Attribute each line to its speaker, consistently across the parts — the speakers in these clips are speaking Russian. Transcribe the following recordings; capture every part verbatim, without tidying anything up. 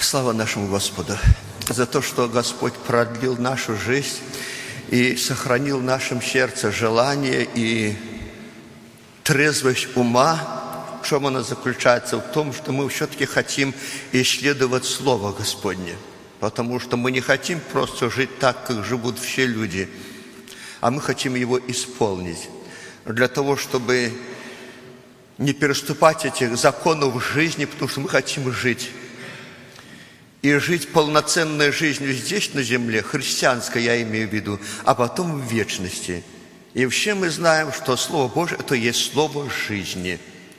Speaker 1: Слава нашему Господу за то, что Господь продлил нашу жизнь и сохранил в нашем сердце желание и трезвость ума. В чем она заключается? В том, что мы все-таки хотим исследовать Слово Господне. Потому что мы не хотим просто жить так, как живут все люди, а мы хотим его исполнить. Для того, чтобы не переступать этих законов в жизни, потому что мы хотим жить. И жить полноценной жизнью здесь, на земле, христианской, я имею в виду, а потом в вечности. И все мы знаем, что Слово Божие – это есть Слово жизни.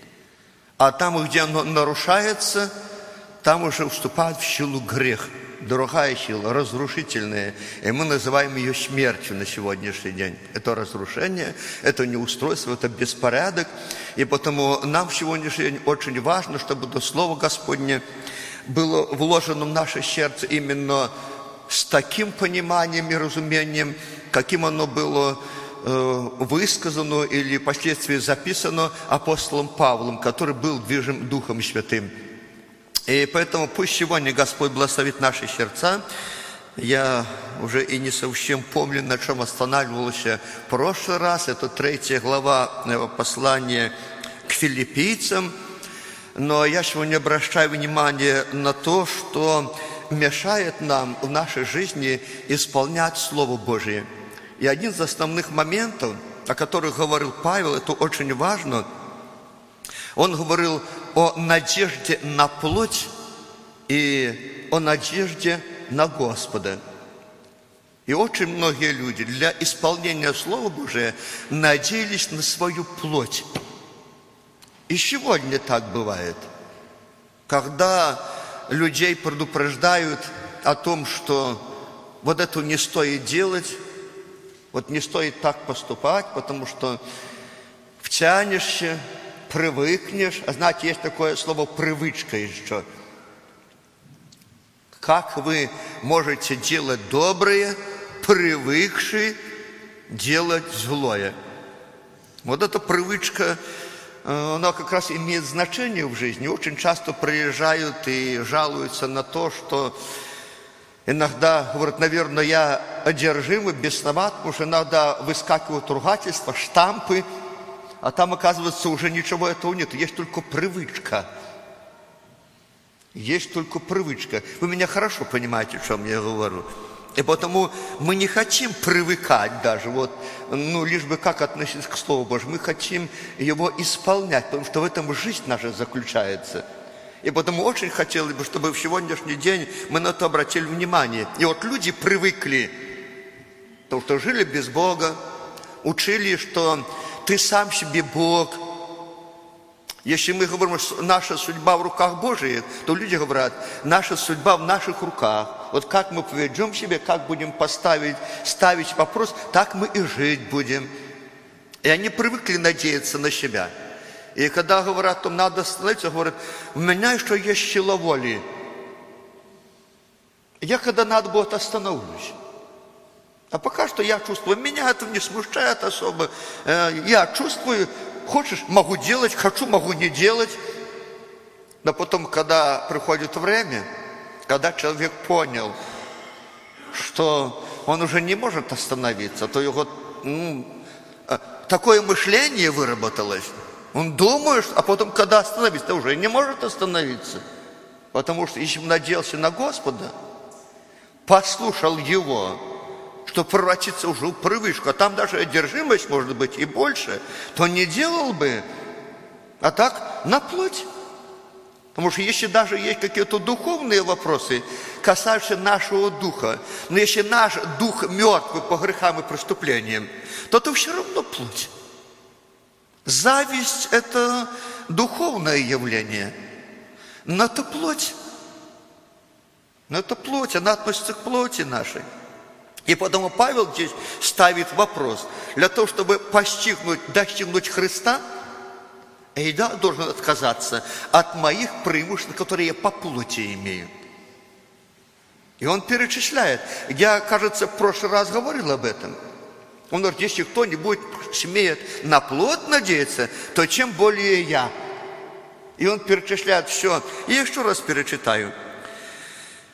Speaker 1: А там, где оно нарушается, там уже вступает в силу грех. Другая сила, разрушительная. И мы называем ее смертью на сегодняшний день. Это разрушение, это неустройство, это беспорядок. И потому нам в сегодняшний день очень важно, чтобы это Слово Господне было вложено в наше сердце именно с таким пониманием и разумением, каким оно было э, высказано или впоследствии записано апостолом Павлом, который был движим Духом Святым. И поэтому пусть сегодня Господь благословит наши сердца. Я уже и не совсем помню, на чем останавливался в прошлый раз. Это третья глава послания к филиппийцам. Но я сегодня обращаю внимание на то, что мешает нам в нашей жизни исполнять Слово Божие. И один из основных моментов, о которых говорил Павел, это очень важно. Он говорил о надежде на плоть и о надежде на Господа. И очень многие люди для исполнения Слова Божия надеялись на свою плоть. И сегодня так бывает, когда людей предупреждают о том, что вот это не стоит делать, вот не стоит так поступать, потому что втянешься, привыкнешь. А знаете, есть такое слово «привычка» еще. Как вы можете делать доброе, привыкши делать злое? Вот эта привычка, она как раз имеет значение в жизни. Очень часто приезжают и жалуются на то, что иногда, говорят, наверное, я одержим и бесноват, потому что иногда выскакивают ругательства, штампы, а там, оказывается, уже ничего этого нет. Есть только привычка. Есть только привычка. Вы меня хорошо понимаете, о чем я говорю. И потому мы не хотим привыкать даже, вот, ну, лишь бы как относиться к Слову Божьему. Мы хотим его исполнять, потому что в этом жизнь наша заключается. И потому очень хотелось бы, чтобы в сегодняшний день мы на это обратили внимание. И вот люди привыкли, потому что жили без Бога, учили, что ты сам себе Бог. Если мы говорим, что наша судьба в руках Божьих, то люди говорят, наша судьба в наших руках. Вот как мы поведем себя, как будем поставить, ставить вопрос, так мы и жить будем. И они привыкли надеяться на себя. И когда говорят, то надо остановиться, говорят, у меня еще есть сила воли. Я когда надо будет остановлюсь. А пока что я чувствую, меня это не смущает особо. Я чувствую, хочешь, могу делать, хочу, могу не делать. Но потом, когда приходит время, когда человек понял, что он уже не может остановиться, то его ну, такое мышление выработалось. Он думает, а потом, когда остановится, то уже не может остановиться. Потому что если бы надеялся на Господа, послушал Его, что превратиться уже в привычку, а там даже одержимость может быть и больше, то не делал бы, а так на плоть. Потому что если даже есть какие-то духовные вопросы, касающиеся нашего духа, но если наш дух мертвый по грехам и преступлениям, то это все равно плоть. Зависть – это духовное явление, но это плоть. Но это плоть, она относится к плоти нашей. И потому Павел здесь ставит вопрос. Для того, чтобы постигнуть, достигнуть Христа, я должен отказаться от моих преимуществ, которые я по плоти имею. И он перечисляет. Я, кажется, в прошлый раз говорил об этом. Он говорит, если кто-нибудь смеет на плоть надеяться, то чем более я. И он перечисляет все. И еще раз перечитаю.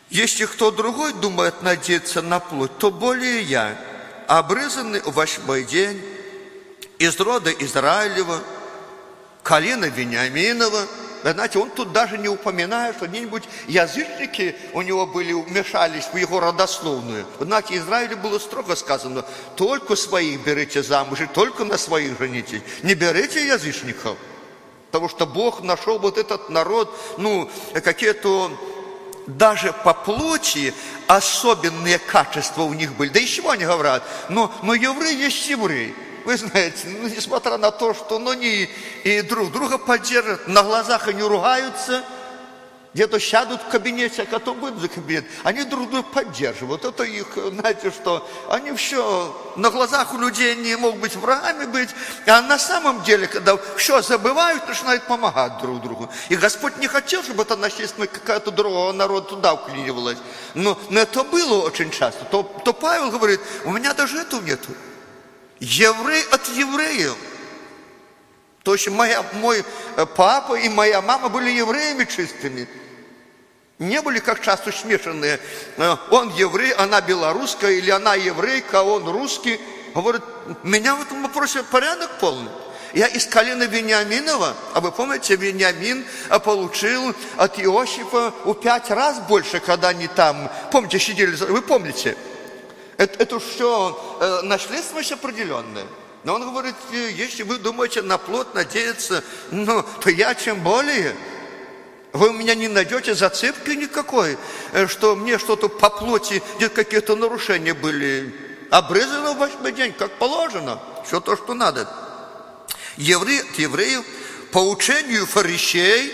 Speaker 1: Если кто другой думает надеяться на плоть, то более я, обрезанный в восьмой день, из рода Израилева, колена Вениаминова. Вы знаете, он тут даже не упоминает, что где-нибудь язычники у него были, вмешались в его родословную. Вы знаете, Израилю было строго сказано: только своих берите замуж и только на своих женитесь. Не берите язычников, потому что Бог нашел вот этот народ, ну, какие-то даже по плоти особенные качества у них были. Да из чего они говорят? Но, но еврей есть еврей. Вы знаете, ну, несмотря на то, что ну, они и друг друга поддерживают, на глазах они ругаются, где-то сядут в кабинете, а потом выйдут за кабинет, они друг друга поддерживают. Это их, знаете что, они все, на глазах у людей не могут быть врагами быть, а на самом деле, когда все забывают, начинают помогать друг другу. И Господь не хотел, чтобы это насильственно какая-то другого народа туда вклинивалась. Но, но это было очень часто. То, то Павел говорит: у меня даже этого нету. Еврей от евреев. То есть моя, мой папа и моя мама были евреями чистыми. Не были как часто смешанные. Он еврей, она белорусская, или она еврейка, а он русский. Говорит, у меня в этом вопросе порядок полный. Я из колена Вениаминова, а вы помните, Вениамин получил от Иосифа в пять раз больше, когда они там, помните, сидели, вы помните? Это, это все э, наследственность определенная. Но он говорит, если вы думаете на плод надеяться, ну, то я чем более. Вы у меня не найдете зацепки никакой, что мне что-то по плоти, где какие-то нарушения были. Обрезано в восьмой день, как положено. Все то, что надо. Евреи от евреев по учению фарисеев.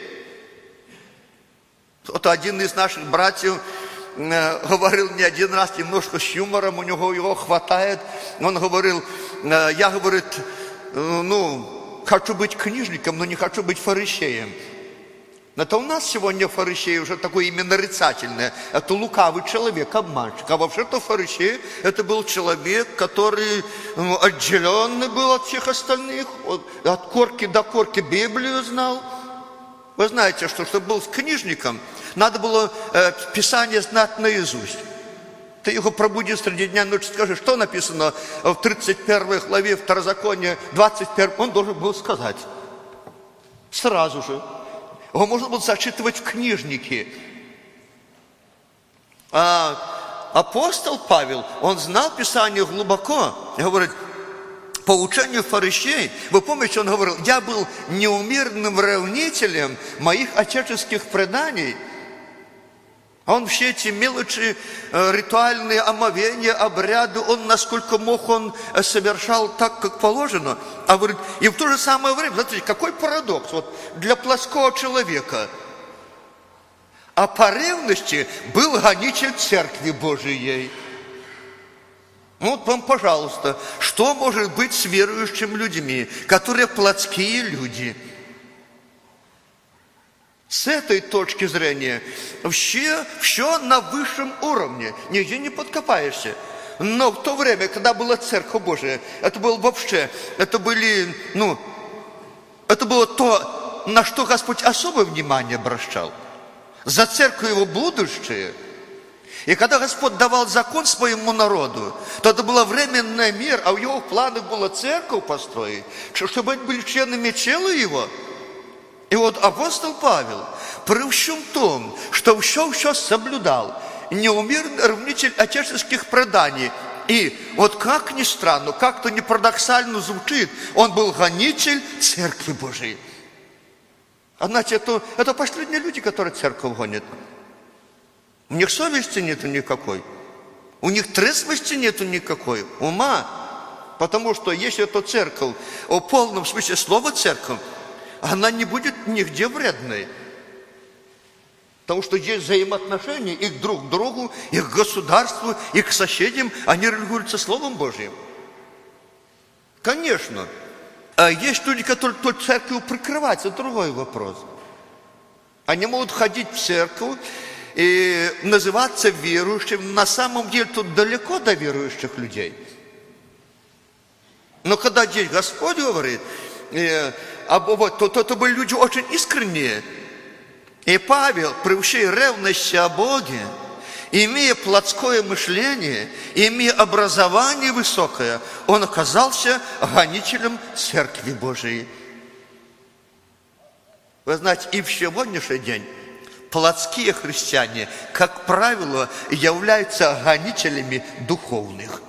Speaker 1: Вот один из наших братьев говорил не один раз, немножко с юмором, у него его хватает. Он говорил, я, говорит, ну, хочу быть книжником, но не хочу быть фарисеем. Это у нас сегодня фарисей уже такое имя нарицательное. Это лукавый человек, обманщик. А вообще-то фарисей это был человек, который ну, отделенный был от всех остальных, от корки до корки Библию знал. Вы знаете, что чтобы был книжником, надо было э, Писание знать наизусть. Ты его пробудишь среди дня и ночи, скажи, что написано в тридцать первой главе Второзакония, двадцать первой, он должен был сказать. Сразу же. Его можно было зачитывать в книжнике. А апостол Павел, он знал Писание глубоко. И говорит, по учению фарисеев, вы помните, он говорил, я был неумеренным ревнителем моих отеческих преданий. Он все эти мелочи, ритуальные омовения, обряды, он насколько мог, он совершал так, как положено. А говорит, и в то же самое время, смотрите, какой парадокс, вот для плоского человека. А по ревности был гонитель Церкви Божией. Вот вам, пожалуйста, что может быть с верующими людьми, которые плотские люди? С этой точки зрения все, все на высшем уровне, нигде не подкопаешься. Но в то время, когда была Церковь Божия, это было вообще, это были, ну, это было то, на что Господь особое внимание обращал. За Церковь Его будущее. И когда Господь давал закон своему народу, то это была временная мера, а в Его планах было Церковь построить, чтобы они были членами тела Его. И вот апостол Павел, при всем том, что все-все соблюдал, неумерный ревнитель отеческих преданий, и вот как ни странно, как-то не парадоксально звучит, он был гонитель Церкви Божией. А знаете, это, это последние люди, которые церковь гонят. У них совести нету никакой, у них трезвости нету никакой, ума. Потому что если это церковь, в полном смысле слова церковь, она не будет нигде вредной. Потому что есть взаимоотношения и друг к другу, и к государству, и к соседям. Они регулируются Словом Божьим. Конечно. А есть люди, которые только церковью прикрываются. Это другой вопрос. Они могут ходить в церковь и называться верующим. На самом деле тут далеко до верующих людей. Но когда здесь Господь говорит... А вот, то, то, то были люди очень искренние. И Павел, при всей ревности о Боге, имея плотское мышление, имея образование высокое, он оказался гонителем Церкви Божией. Вы знаете, и в сегодняшний день плотские христиане, как правило, являются гонителями духовных.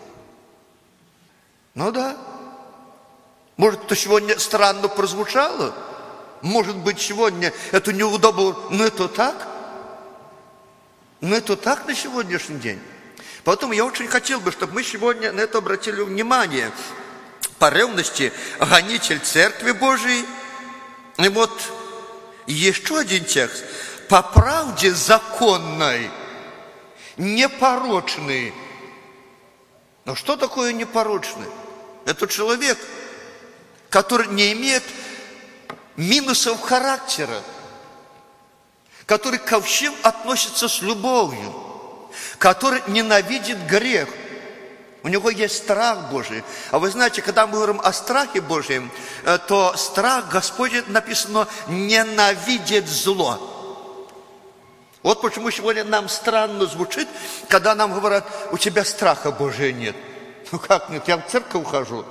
Speaker 1: Ну да. Может, это сегодня странно прозвучало? Может быть, сегодня это неудобно, но это так? Но это так на сегодняшний день. Поэтому я очень хотел бы, чтобы мы сегодня на это обратили внимание. По ревности гонитель Церкви Божией. И вот еще один текст. По правде законной, непорочный. Но что такое непорочный? Это человек, который не имеет минусов характера, который ко всем относится с любовью, который ненавидит грех. У него есть страх Божий. А вы знаете, когда мы говорим о страхе Божьем, то страх Господень, написано, ненавидит зло. Вот почему сегодня нам странно звучит, когда нам говорят, у тебя страха Божия нет. Ну как нет, я в церковь ухожу.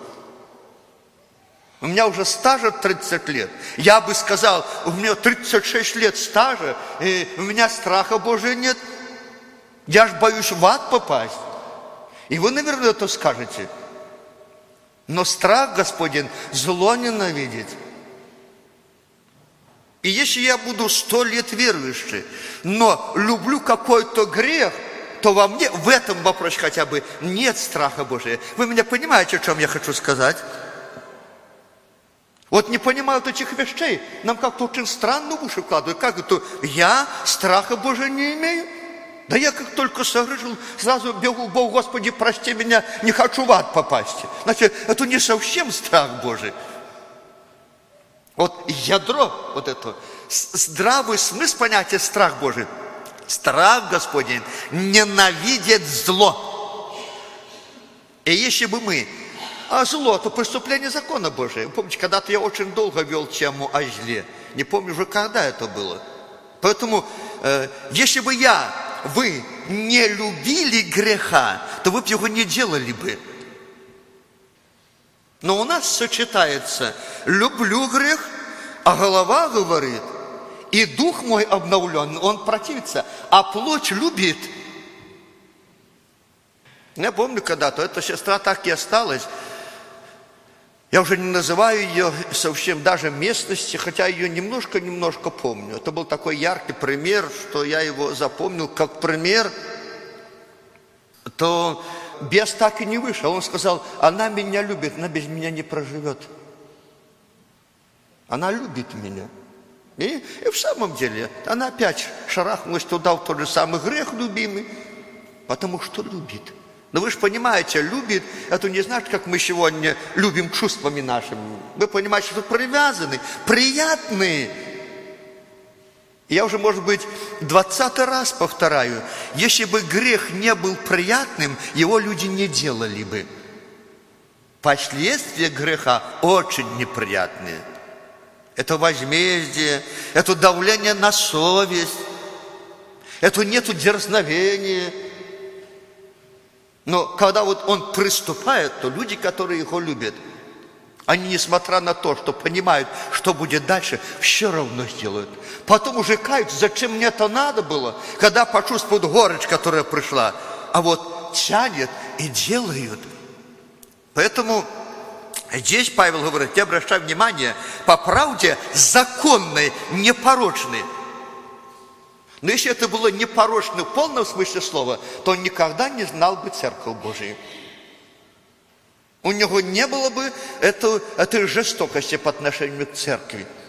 Speaker 1: У меня уже стажа тридцать лет. Я бы сказал, у меня тридцать шесть лет стажа, и у меня страха Божия нет. Я ж боюсь в ад попасть. И вы, наверное, это скажете. Но страх Господень зло ненавидит. И если я буду сто лет верующий, но люблю какой-то грех, то во мне в этом вопросе хотя бы нет страха Божия. Вы меня понимаете, о чем я хочу сказать? Вот не понимают этих вещей. Нам как-то очень странно в уши вкладывают. Как это? Я страха Божия не имею? Да я как только согрешил, сразу бегу к Богу, Господи, прости меня, не хочу в ад попасть. Значит, это не совсем страх Божий. Вот ядро, вот это, здравый смысл понятия страх Божий. Страх Господень ненавидит зло. И если бы мы, а зло, это преступление закона Божия. Вы помните, когда-то я очень долго вел тему о зле. Не помню уже, когда это было. Поэтому, э, если бы я, вы не любили греха, то вы бы его не делали бы. Но у нас сочетается «люблю грех», а голова говорит, и дух мой обновлен, он противится, а плоть любит. Я помню когда-то, эта сестра так и осталась. Я уже не называю ее совсем даже местности, хотя ее немножко-немножко помню. Это был такой яркий пример, что я его запомнил как пример. То бес так и не вышел. Он сказал, она меня любит, она без меня не проживет. Она любит меня. И, и в самом деле, она опять шарахнулась туда, в тот же самый грех любимый, потому что любит. Но вы же понимаете, любит, это не значит, как мы сегодня любим чувствами нашими. Вы понимаете, что привязаны, приятные. Я уже, может быть, двадцатый раз повторяю, если бы грех не был приятным, его люди не делали бы. Последствия греха очень неприятные. Это возмездие, это давление на совесть, это нету дерзновения. Но когда вот он приступает, то люди, которые его любят, они, несмотря на то, что понимают, что будет дальше, все равно сделают. Потом уже каются, зачем мне это надо было, когда почувствуют горечь, которая пришла. А вот тянет и делают. Поэтому здесь Павел говорит, я обращаю внимание, по правде законной, непорочной. Но если это было непорочно в полном смысле слова, то он никогда не знал бы Церковь Божию. У него не было бы этой, этой жестокости по отношению к Церкви.